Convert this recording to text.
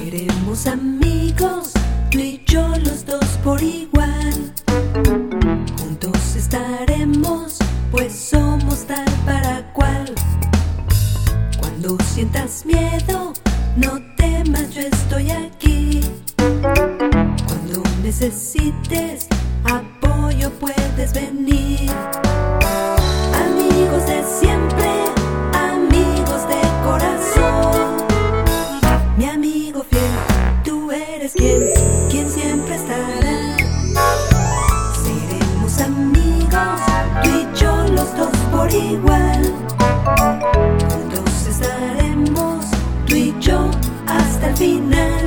Seremos amigos, tú y yo los dos por igual. Juntos estaremos, pues somos tal para cual. Cuando sientas miedo, no temas, yo estoy aquí. Cuando necesites apoyo, puedes venir. Amigos de siempre, amigos de corazón. Mi amigo fiel, tú eres quien siempre estará. Seremos amigos, tú y yo los dos por igual. Juntos estaremos, tú y yo hasta el final.